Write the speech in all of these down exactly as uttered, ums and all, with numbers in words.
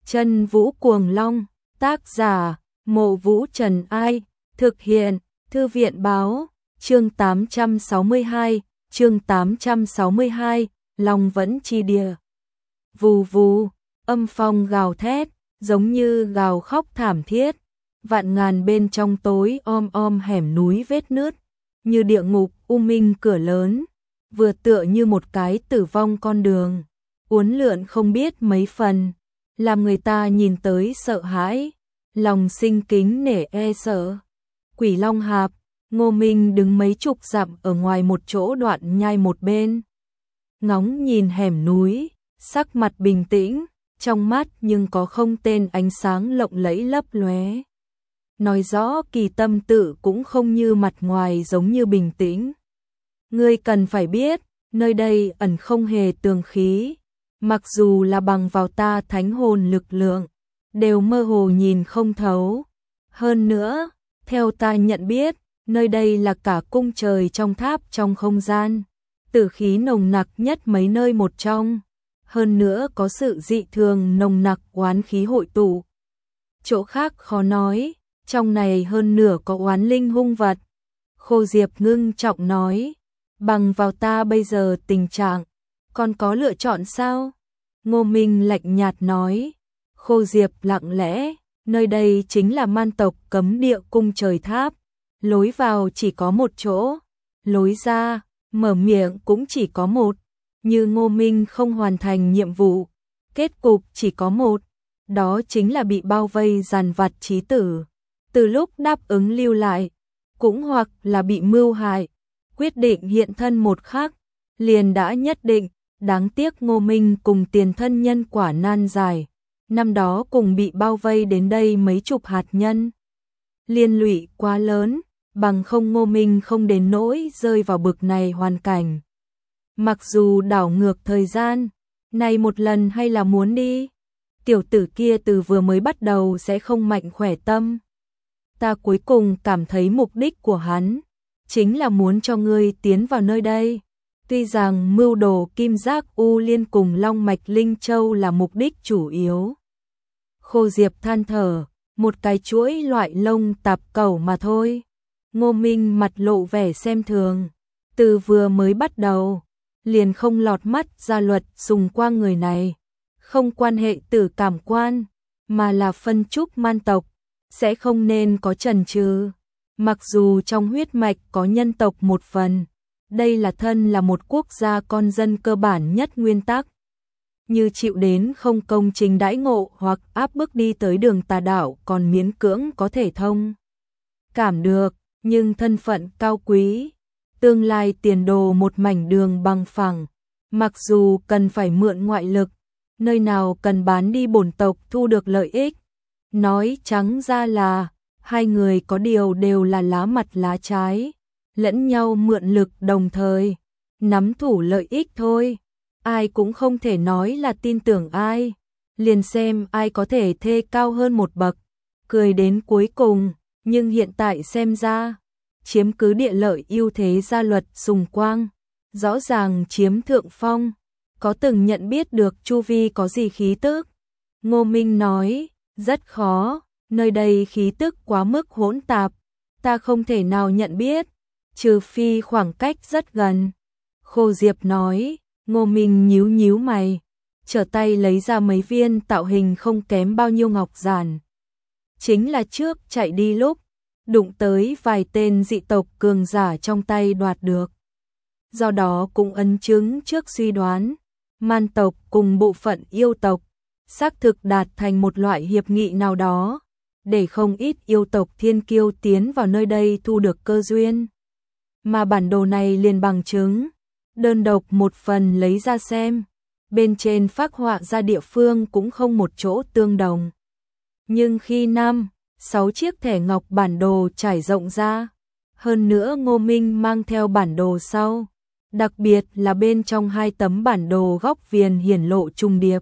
Chân Vũ Cuồng Long, tác giả, Mộ Vũ Trần Ai, thực hiện, Thư viện báo, chương tám trăm sáu mươi hai, chương tám trăm sáu mươi hai, Long Vẫn Chi Địa. Vù vù, âm phong gào thét, giống như gào khóc thảm thiết, vạn ngàn bên trong tối om om hẻm núi vết nứt, như địa ngục u minh cửa lớn, vừa tựa như một cái tử vong con đường, uốn lượn không biết mấy phần, làm người ta nhìn tới sợ hãi, lòng sinh kính nể e sợ. Quỷ Long Hạp, Ngô Minh đứng mấy chục dặm ở ngoài một chỗ đoạn nhai một bên, ngóng nhìn hẻm núi, sắc mặt bình tĩnh, trong mắt nhưng có không tên ánh sáng lộng lẫy lấp lóe. Nói rõ kỳ tâm tự cũng không như mặt ngoài giống như bình tĩnh. Ngươi cần phải biết, nơi đây ẩn không hề tường khí, mặc dù là bằng vào ta thánh hồn lực lượng, đều mơ hồ nhìn không thấu. Hơn nữa, theo ta nhận biết, nơi đây là cả cung trời trong tháp trong không gian, tử khí nồng nặc nhất mấy nơi một trong. Hơn nữa có sự dị thường nồng nặc oán khí hội tụ. Chỗ khác khó nói, trong này hơn nửa có oán linh hung vật. Khô Diệp ngưng trọng nói, bằng vào ta bây giờ tình trạng, còn có lựa chọn sao? Ngô Minh lạnh nhạt nói. Khô Diệp lặng lẽ, nơi đây chính là man tộc cấm địa cung trời tháp, lối vào chỉ có một chỗ, lối ra, mở miệng cũng chỉ có một. Như Ngô Minh không hoàn thành nhiệm vụ, kết cục chỉ có một, đó chính là bị bao vây dàn vặt chí tử. Từ lúc đáp ứng lưu lại, cũng hoặc là bị mưu hại, quyết định hiện thân một khắc, liền đã nhất định. Đáng tiếc Ngô Minh cùng tiền thân nhân quả nan giải, năm đó cùng bị bao vây đến đây mấy chục hạt nhân. Liên lụy quá lớn, bằng không Ngô Minh không đến nỗi rơi vào bực này hoàn cảnh. Mặc dù đảo ngược thời gian, này một lần hay là muốn đi, tiểu tử kia từ vừa mới bắt đầu sẽ không mạnh khỏe tâm. Ta cuối cùng cảm thấy mục đích của hắn, chính là muốn cho ngươi tiến vào nơi đây. Tuy rằng mưu đồ Kim Giác U Liên cùng Long Mạch Linh Châu là mục đích chủ yếu. Khô Diệp than thở, một cái chuỗi loại lông tạp cẩu mà thôi. Ngô Minh mặt lộ vẻ xem thường, từ vừa mới bắt đầu, liền không lọt mắt ra luật dùng qua người này. Không quan hệ tử cảm quan, mà là phân trúc man tộc, sẽ không nên có chần chừ. Mặc dù trong huyết mạch có nhân tộc một phần, đây là thân là một quốc gia con dân cơ bản nhất nguyên tắc. Như chịu đến không công trình đãi ngộ hoặc áp bức đi tới đường tà đạo còn miễn cưỡng có thể thông cảm được, nhưng thân phận cao quý, tương lai tiền đồ một mảnh đường bằng phẳng, mặc dù cần phải mượn ngoại lực, nơi nào cần bán đi bổn tộc thu được lợi ích. Nói trắng ra là, hai người có điều đều là lá mặt lá trái, lẫn nhau mượn lực đồng thời, nắm thủ lợi ích thôi. Ai cũng không thể nói là tin tưởng ai, liền xem ai có thể thê cao hơn một bậc, cười đến cuối cùng, nhưng hiện tại xem ra, chiếm cứ địa lợi ưu thế gia luật Sùng Quang, rõ ràng chiếm thượng phong, có từng nhận biết được chu vi có gì khí tức. Ngô Minh nói, rất khó, nơi đây khí tức quá mức hỗn tạp, ta không thể nào nhận biết, trừ phi khoảng cách rất gần. Khô Diệp nói. Ngô Minh nhíu nhíu mày, trở tay lấy ra mấy viên tạo hình không kém bao nhiêu ngọc giản. Chính là trước chạy đi lúc, đụng tới vài tên dị tộc cường giả trong tay đoạt được. Do đó cũng ấn chứng trước suy đoán, man tộc cùng bộ phận yêu tộc, xác thực đạt thành một loại hiệp nghị nào đó, để không ít yêu tộc thiên kiêu tiến vào nơi đây thu được cơ duyên. Mà bản đồ này liền bằng chứng. Đơn độc một phần lấy ra xem, bên trên phác họa ra địa phương cũng không một chỗ tương đồng. Nhưng khi năm, sáu chiếc thẻ ngọc bản đồ trải rộng ra, hơn nữa Ngô Minh mang theo bản đồ sau, đặc biệt là bên trong hai tấm bản đồ góc viền hiển lộ trùng điệp,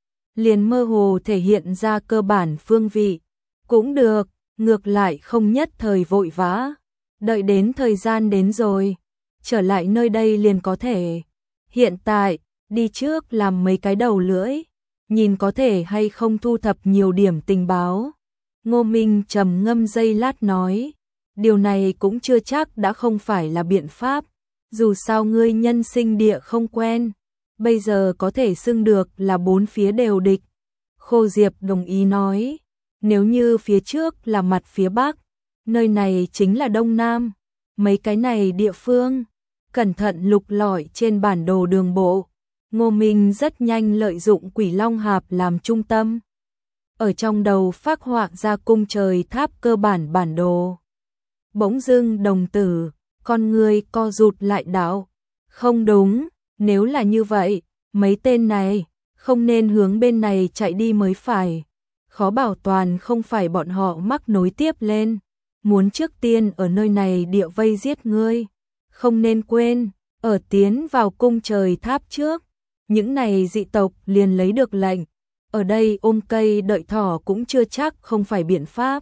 liền mơ hồ thể hiện ra cơ bản phương vị. Cũng được, ngược lại không nhất thời vội vã, đợi đến thời gian đến rồi, trở lại nơi đây liền có thể. Hiện tại, đi trước làm mấy cái đầu lưỡi, nhìn có thể hay không thu thập nhiều điểm tình báo. Ngô Minh trầm ngâm giây lát nói, điều này cũng chưa chắc đã không phải là biện pháp, dù sao ngươi nhân sinh địa không quen, bây giờ có thể xưng được là bốn phía đều địch. Khô Diệp đồng ý nói, nếu như phía trước là mặt phía Bắc, nơi này chính là Đông Nam, mấy cái này địa phương, cẩn thận lục lọi trên bản đồ đường bộ. Ngô Minh rất nhanh lợi dụng Quỷ Long Hạp làm trung tâm, ở trong đầu phác họa ra cung trời tháp cơ bản bản đồ. Bỗng dưng đồng tử, con người co rụt lại đạo, không đúng, nếu là như vậy, mấy tên này không nên hướng bên này chạy đi mới phải. Khó bảo toàn không phải bọn họ mắc nối tiếp lên, muốn trước tiên ở nơi này địa vây giết ngươi. Không nên quên, ở tiến vào cung trời tháp trước, những này dị tộc liền lấy được lệnh, ở đây ôm cây đợi thỏ cũng chưa chắc không phải biện pháp.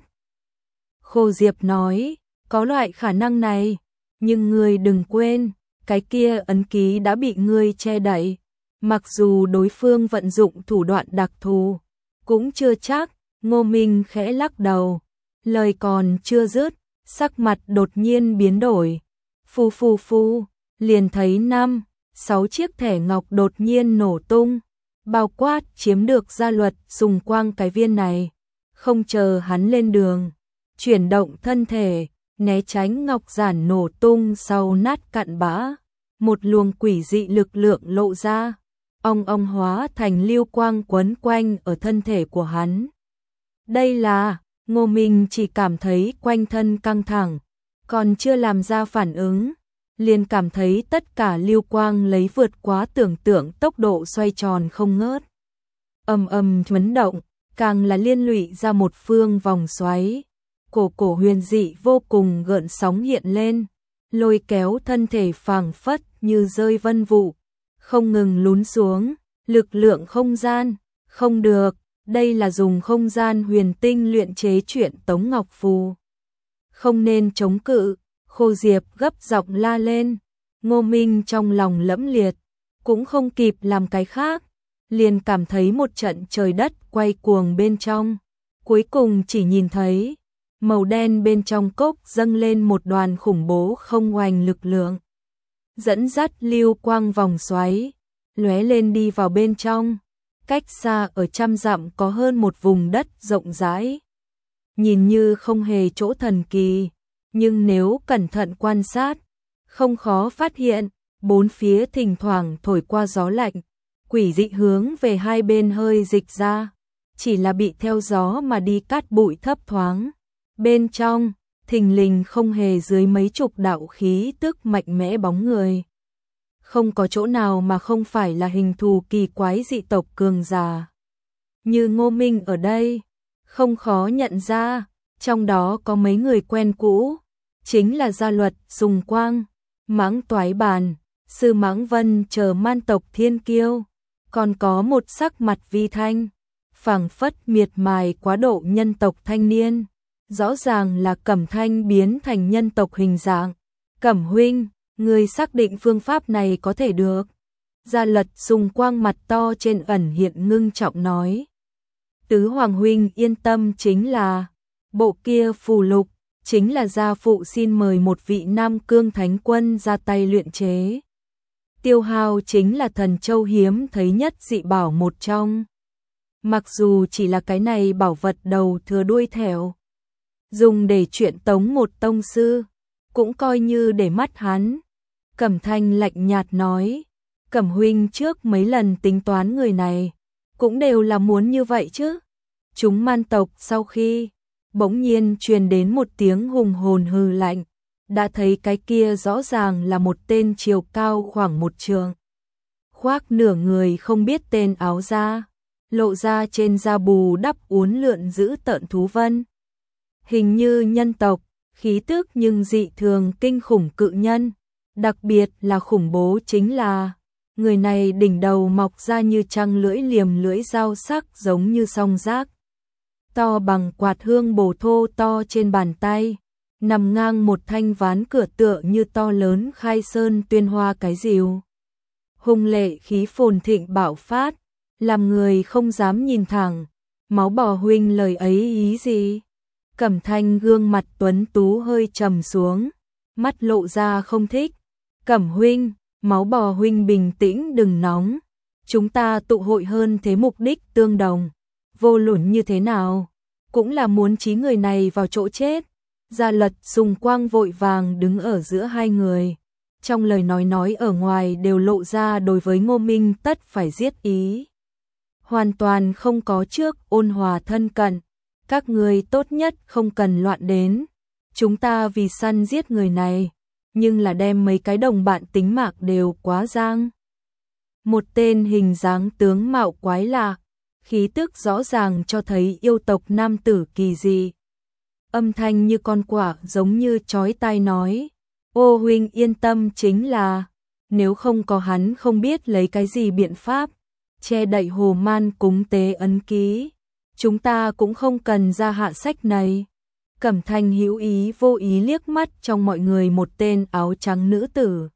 Khô Diệp nói, có loại khả năng này, nhưng ngươi đừng quên, cái kia ấn ký đã bị ngươi che đậy, mặc dù đối phương vận dụng thủ đoạn đặc thù, cũng chưa chắc. Ngô Minh khẽ lắc đầu, lời còn chưa dứt, sắc mặt đột nhiên biến đổi. Phu phu phu, liền thấy năm, sáu chiếc thẻ ngọc đột nhiên nổ tung, bao quát chiếm được gia luật dùng quang cái viên này. Không chờ hắn lên đường, chuyển động thân thể, né tránh ngọc giản nổ tung sau nát cặn bã, một luồng quỷ dị lực lượng lộ ra, ong ong hóa thành lưu quang quấn quanh ở thân thể của hắn. Đây là, Ngô Minh chỉ cảm thấy quanh thân căng thẳng, còn chưa làm ra phản ứng, liền cảm thấy tất cả lưu quang lấy vượt quá tưởng tượng tốc độ xoay tròn không ngớt. Ầm ầm chấn động, càng là liên lụy ra một phương vòng xoáy. Cổ cổ huyền dị vô cùng gợn sóng hiện lên, lôi kéo thân thể phảng phất như rơi vân vụ, không ngừng lún xuống, lực lượng không gian, không được, đây là dùng không gian huyền tinh luyện chế truyện Tống Ngọc Phù. Không nên chống cự, Khô Diệp gấp giọng la lên, Ngô Minh trong lòng lẫm liệt, cũng không kịp làm cái khác, liền cảm thấy một trận trời đất quay cuồng bên trong, cuối cùng chỉ nhìn thấy màu đen bên trong cốc dâng lên một đoàn khủng bố không oanh lực lượng, dẫn dắt lưu quang vòng xoáy, lóe lên đi vào bên trong, cách xa ở trăm dặm có hơn một vùng đất rộng rãi. Nhìn như không hề chỗ thần kỳ, nhưng nếu cẩn thận quan sát, không khó phát hiện, bốn phía thỉnh thoảng thổi qua gió lạnh, quỷ dị hướng về hai bên hơi dịch ra, chỉ là bị theo gió mà đi cát bụi thấp thoáng. Bên trong, thình lình không hề dưới mấy chục đạo khí tức mạnh mẽ bóng người. Không có chỗ nào mà không phải là hình thù kỳ quái dị tộc cường giả. Như Ngô Minh ở đây, không khó nhận ra, trong đó có mấy người quen cũ, chính là gia luật, Sùng Quang, Mãng Toái Bàn, Sư Mãng Vân chờ man tộc thiên kiêu, còn có một sắc mặt vi thanh, phảng phất miệt mài quá độ nhân tộc thanh niên. Rõ ràng là Cẩm Thanh biến thành nhân tộc hình dạng. Cẩm huynh, người xác định phương pháp này có thể được. Gia Luật Sùng Quang mặt to trên ẩn hiện ngưng trọng nói. Tứ Hoàng huynh yên tâm, chính là bộ kia phù lục, chính là gia phụ xin mời một vị Nam Cương Thánh Quân ra tay luyện chế. Tiêu hao chính là thần châu hiếm thấy nhất dị bảo một trong. Mặc dù chỉ là cái này bảo vật đầu thừa đuôi thẻo, dùng để chuyện tống một tông sư, cũng coi như để mắt hắn. Cẩm Thanh lạnh nhạt nói, Cẩm huynh trước mấy lần tính toán người này, cũng đều là muốn như vậy chứ. Chúng man tộc sau khi, bỗng nhiên truyền đến một tiếng hùng hồn hừ lạnh, đã thấy cái kia rõ ràng là một tên chiều cao khoảng một trượng, khoác nửa người không biết tên áo da, lộ ra trên da bù đắp uốn lượn giữ tợn thú vân. Hình như nhân tộc, khí tức nhưng dị thường kinh khủng cự nhân, đặc biệt là khủng bố chính là, người này đỉnh đầu mọc ra như trăng lưỡi liềm lưỡi dao sắc giống như song giác. To bằng quạt hương bổ thô to trên bàn tay, nằm ngang một thanh ván cửa tựa như to lớn khai sơn tuyên hoa cái rìu. Hung lệ khí phồn thịnh bạo phát, làm người không dám nhìn thẳng. Máu bò huynh lời ấy ý gì? Cẩm Thanh gương mặt tuấn tú hơi trầm xuống, mắt lộ ra không thích. Cẩm huynh, máu bò huynh bình tĩnh đừng nóng. Chúng ta tụ hội hơn thế mục đích tương đồng. Vô luận như thế nào, cũng là muốn trí người này vào chỗ chết. Gia Luật Sùng Quang vội vàng đứng ở giữa hai người. Trong lời nói nói ở ngoài đều lộ ra đối với Ngô Minh tất phải giết ý. Hoàn toàn không có trước ôn hòa thân cận. Các người tốt nhất không cần loạn đến. Chúng ta vì săn giết người này, nhưng là đem mấy cái đồng bạn tính mạng đều quá giang. Một tên hình dáng tướng mạo quái lạ, khí tức rõ ràng cho thấy yêu tộc nam tử kỳ dị. Âm thanh như con quạ giống như chói tai nói, ô huynh yên tâm chính là, nếu không có hắn không biết lấy cái gì biện pháp, che đậy Hồ Man cúng tế ấn ký, chúng ta cũng không cần ra hạ sách này. Cẩm Thanh hữu ý vô ý liếc mắt trong mọi người một tên áo trắng nữ tử.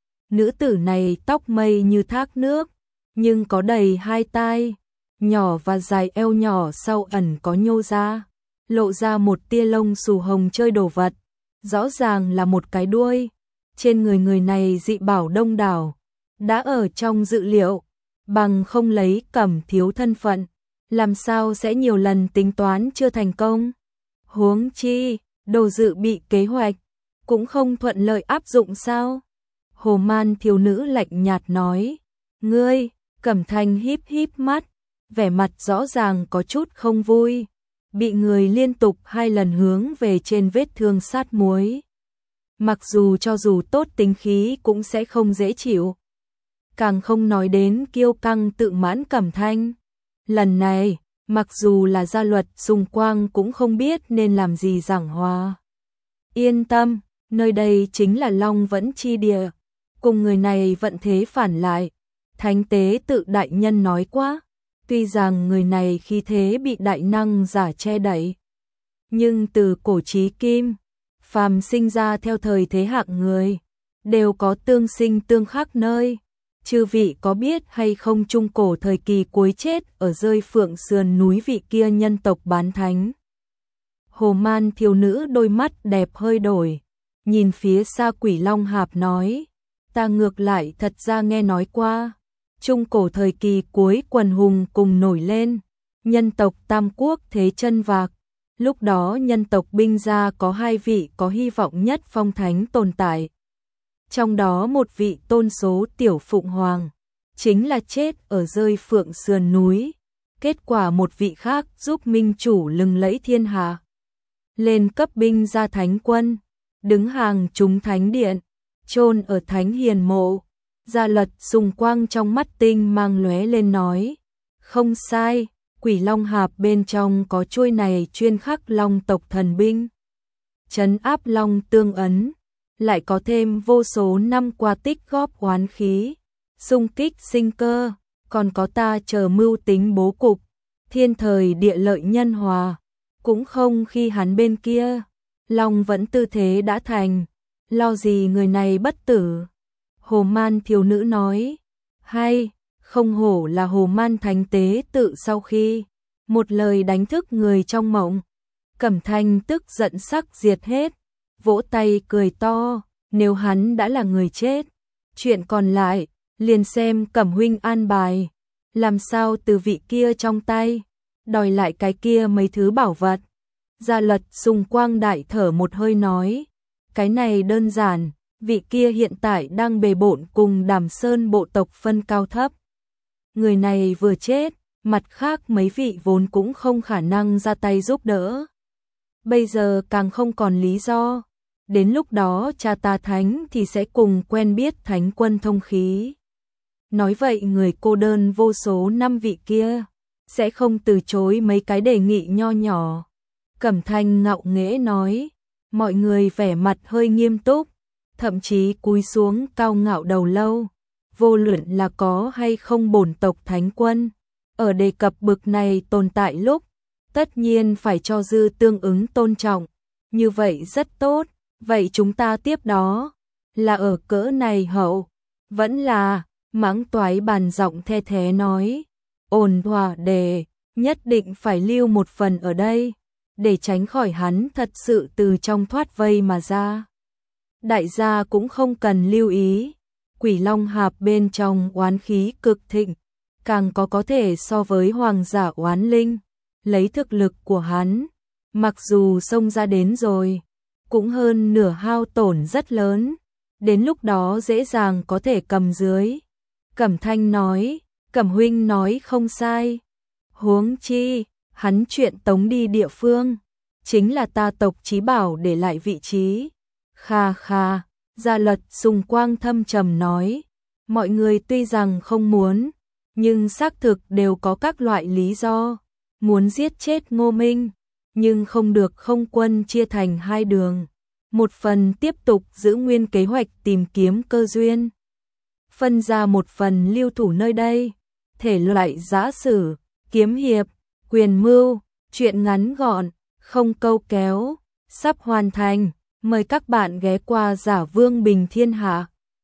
Nữ tử này tóc mây như thác nước, nhưng có đầy hai tai, nhỏ và dài eo nhỏ sau ẩn có nhô ra, lộ ra một tia lông xù hồng chơi đồ vật, rõ ràng là một cái đuôi. Trên người người này dị bảo đông đảo, đã ở trong dự liệu, bằng không lấy Cẩm thiếu thân phận, làm sao sẽ nhiều lần tính toán chưa thành công. Huống chi, đồ dự bị kế hoạch, cũng không thuận lợi áp dụng sao? Hồ Man thiếu nữ lạnh nhạt nói, ngươi, Cẩm Thanh híp híp mắt, vẻ mặt rõ ràng có chút không vui, bị người liên tục hai lần hướng về trên vết thương sát muối. Mặc dù cho dù tốt tính khí cũng sẽ không dễ chịu. Càng không nói đến kiêu căng tự mãn Cẩm Thanh. Lần này, mặc dù là Gia Luật Sùng Quang cũng không biết nên làm gì giảng hòa. Yên tâm, nơi đây chính là Long Vẫn chi địa, cùng người này vận thế phản lại. Thánh tế tự đại nhân nói quá, tuy rằng người này khi thế bị đại năng giả che đậy, nhưng từ cổ chí kim, phàm sinh ra theo thời thế hạng người, đều có tương sinh tương khắc nơi. Chư vị có biết hay không trung cổ thời kỳ cuối chết ở rơi Phượng sườn núi vị kia nhân tộc bán thánh? Hồ Man thiếu nữ đôi mắt đẹp hơi đổi, nhìn phía xa Quỷ Long Hạp nói, ta ngược lại thật ra nghe nói qua, trung cổ thời kỳ cuối quần hùng cùng nổi lên, nhân tộc Tam Quốc thế chân vạc, lúc đó nhân tộc binh gia có hai vị có hy vọng nhất phong thánh tồn tại. Trong đó một vị tôn số Tiểu Phụng Hoàng, chính là chết ở rơi Phượng sườn núi, kết quả một vị khác giúp minh chủ lừng lẫy thiên hạ. Lên cấp binh gia thánh quân, đứng hàng chúng thánh điện, chôn ở thánh hiền mộ. Gia Luật Sùng Quang trong mắt tinh mang lóe lên nói, không sai, Quỷ Long Hạp bên trong có chuôi này chuyên khắc long tộc thần binh, trấn áp long tương ấn, lại có thêm vô số năm qua tích góp oán khí, xung kích sinh cơ, còn có ta chờ mưu tính bố cục, thiên thời địa lợi nhân hòa, cũng không khi hắn bên kia, Long Vẫn tư thế đã thành, lo gì người này bất tử. Hồ Man thiếu nữ nói, hay, không hổ là Hồ Man thánh tế tự sau khi, một lời đánh thức người trong mộng. Cẩm Thanh tức giận sắc diệt hết, vỗ tay cười to, nếu hắn đã là người chết, chuyện còn lại, liền xem Cẩm huynh an bài, làm sao từ vị kia trong tay, đòi lại cái kia mấy thứ bảo vật. Gia Luật Sùng Quang đại thở một hơi nói, cái này đơn giản, vị kia hiện tại đang bề bộn cùng Đàm Sơn bộ tộc phân cao thấp. Người này vừa chết, mặt khác mấy vị vốn cũng không khả năng ra tay giúp đỡ. Bây giờ càng không còn lý do, đến lúc đó cha ta thánh thì sẽ cùng quen biết thánh quân thông khí. Nói vậy người cô đơn vô số năm vị kia, sẽ không từ chối mấy cái đề nghị nho nhỏ. Cẩm Thanh ngạo nghễ nói, mọi người vẻ mặt hơi nghiêm túc, thậm chí cúi xuống cao ngạo đầu lâu, vô luận là có hay không bổn tộc thánh quân, ở đề cập bực này tồn tại lúc, tất nhiên phải cho dư tương ứng tôn trọng, như vậy rất tốt, vậy chúng ta tiếp đó, là ở cỡ này hậu, vẫn là, mãng toái bàn giọng the thế nói, ổn thỏa để nhất định phải lưu một phần ở đây, để tránh khỏi hắn thật sự từ trong thoát vây mà ra. Đại gia cũng không cần lưu ý, Quỷ Long Hạp bên trong oán khí cực thịnh, càng có có thể so với hoàng giả oán linh, lấy thực lực của hắn, mặc dù xông ra đến rồi, cũng hơn nửa hao tổn rất lớn, đến lúc đó dễ dàng có thể cầm dưới. Cẩm Thanh nói, Cẩm huynh nói không sai, huống chi, hắn chuyện tống đi địa phương, chính là ta tộc Chí Bảo để lại vị trí. Kha kha, Gia Luật Sùng Quang thâm trầm nói, mọi người tuy rằng không muốn, nhưng xác thực đều có các loại lý do, muốn giết chết Ngô Minh, nhưng không được không quân chia thành hai đường. Một phần tiếp tục giữ nguyên kế hoạch tìm kiếm cơ duyên, phân ra một phần lưu thủ nơi đây, thể loại giã sử, kiếm hiệp, quyền mưu, truyện ngắn gọn, không câu kéo, sắp hoàn thành, mời các bạn ghé qua Giả Vương Bình Thiên Hạ.